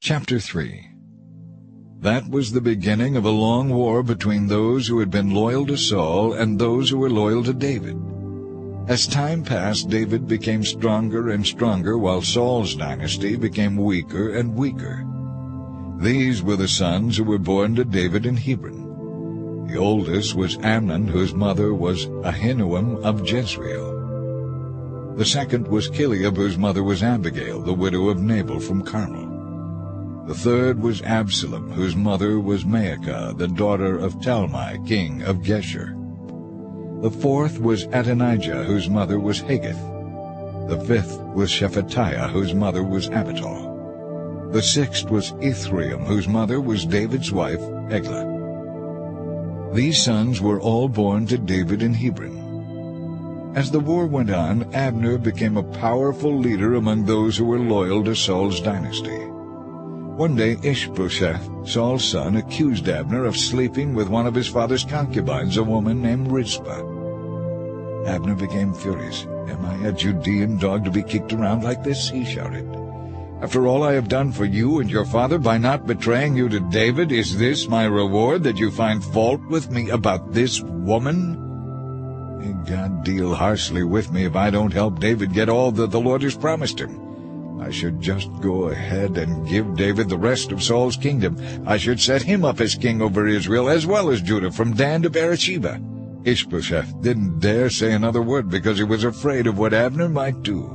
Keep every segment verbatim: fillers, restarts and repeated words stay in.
Chapter three. That was the beginning of a long war between those who had been loyal to Saul and those who were loyal to David. As time passed, David became stronger and stronger, while Saul's dynasty became weaker and weaker. These were the sons who were born to David in Hebron. The oldest was Amnon, whose mother was Ahinoam of Jezreel. The second was Chileab, whose mother was Abigail, the widow of Nabal from Carmel. The third was Absalom, whose mother was Maacah, the daughter of Talmai, king of Geshur. The fourth was Adonijah, whose mother was Haggith. The fifth was Shephatiah, whose mother was Abital. The sixth was Ithream, whose mother was David's wife, Eglah. These sons were all born to David in Hebron. As the war went on, Abner became a powerful leader among those who were loyal to Saul's dynasty. One day Ishbosheth, Saul's son, accused Abner of sleeping with one of his father's concubines, a woman named Rizpah. Abner became furious. "Am I a Judean dog to be kicked around like this?" he shouted. "After all I have done for you and your father by not betraying you to David, is this my reward, that you find fault with me about this woman? May God deal harshly with me if I don't help David get all that the Lord has promised him. I should just go ahead and give David the rest of Saul's kingdom. I should set him up as king over Israel as well as Judah, from Dan to Beersheba." Ishbosheth didn't dare say another word because he was afraid of what Abner might do.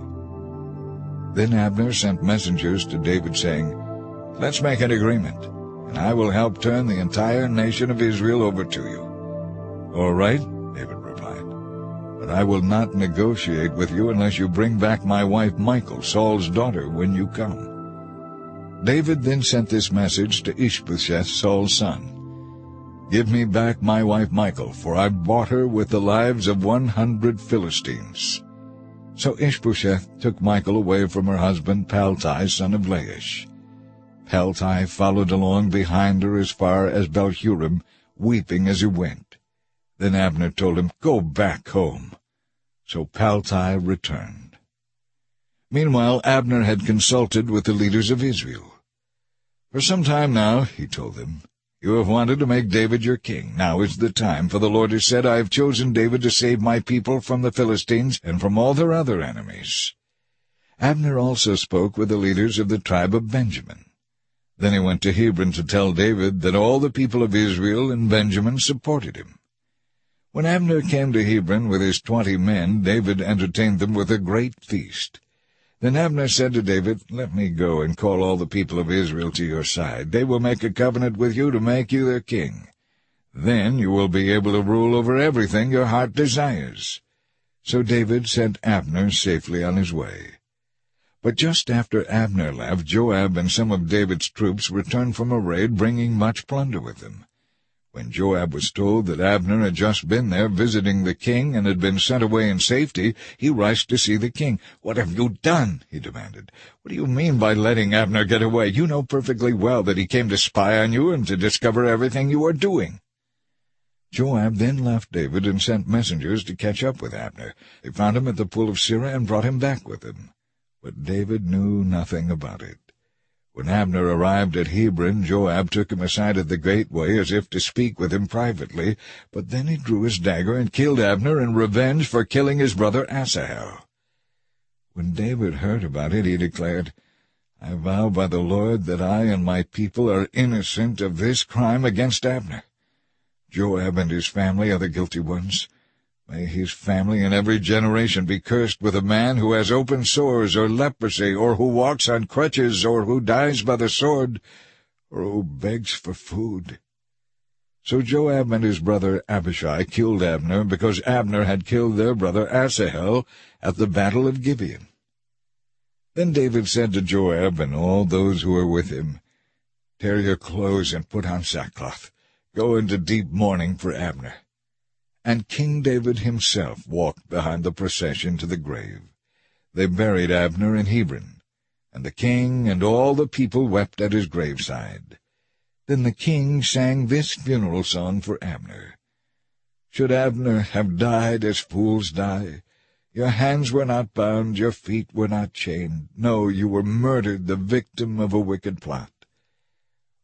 Then Abner sent messengers to David saying, "Let's make an agreement, and I will help turn the entire nation of Israel over to you." "All right," David replied, "but I will not negotiate with you unless you bring back my wife Michal, Saul's daughter, when you come." David then sent this message to Ishbosheth, Saul's son, "Give me back my wife Michal, for I bought her with the lives of one hundred Philistines." So Ishbosheth took Michal away from her husband Paltai, son of Laish. Paltai followed along behind her as far as Baal-Hurim, weeping as he went. Then Abner told him, "Go back home." So Paltai returned. Meanwhile, Abner had consulted with the leaders of Israel. "For some time now," he told them, "you have wanted to make David your king. Now is the time, for the Lord has said, I have chosen David to save my people from the Philistines and from all their other enemies." Abner also spoke with the leaders of the tribe of Benjamin. Then he went to Hebron to tell David that all the people of Israel and Benjamin supported him. When Abner came to Hebron with his twenty men, David entertained them with a great feast. Then Abner said to David, "Let me go and call all the people of Israel to your side. They will make a covenant with you to make you their king. Then you will be able to rule over everything your heart desires." So David sent Abner safely on his way. But just after Abner left, Joab and some of David's troops returned from a raid, bringing much plunder with them. When Joab was told that Abner had just been there visiting the king and had been sent away in safety, he rushed to see the king. "What have you done?" he demanded. "What do you mean by letting Abner get away? You know perfectly well that he came to spy on you and to discover everything you are doing." Joab then left David and sent messengers to catch up with Abner. They found him at the pool of Sirah and brought him back with them. But David knew nothing about it. When Abner arrived at Hebron, Joab took him aside at the gateway as if to speak with him privately, but then he drew his dagger and killed Abner in revenge for killing his brother Asahel. When David heard about it, he declared, "I vow by the Lord that I and my people are innocent of this crime against Abner. Joab and his family are the guilty ones. May his family in every generation be cursed with a man who has open sores or leprosy, or who walks on crutches, or who dies by the sword, or who begs for food." So Joab and his brother Abishai killed Abner, because Abner had killed their brother Asahel at the battle of Gibeon. Then David said to Joab and all those who were with him, "Tear your clothes and put on sackcloth. Go into deep mourning for Abner." And King David himself walked behind the procession to the grave. They buried Abner in Hebron, and the king and all the people wept at his graveside. Then the king sang this funeral song for Abner. "Should Abner have died as fools die? Your hands were not bound, your feet were not chained. No, you were murdered, the victim of a wicked plot.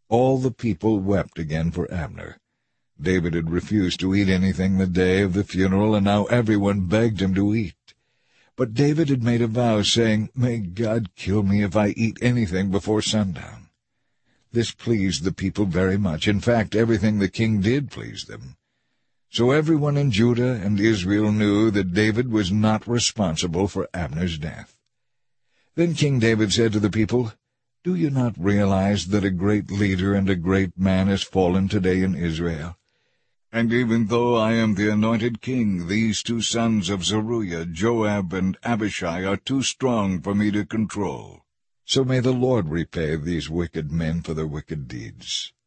All the people wept again for Abner. David had refused to eat anything the day of the funeral, and now everyone begged him to eat. But David had made a vow, saying, "May God kill me if I eat anything before sundown." This pleased the people very much. In fact, everything the king did pleased them. So everyone in Judah and Israel knew that David was not responsible for Abner's death. Then King David said to the people, "Do you not realize that a great leader and a great man has fallen today in Israel? And even though I am the anointed king, these two sons of Zeruiah, Joab and Abishai, are too strong for me to control. So may the Lord repay these wicked men for their wicked deeds."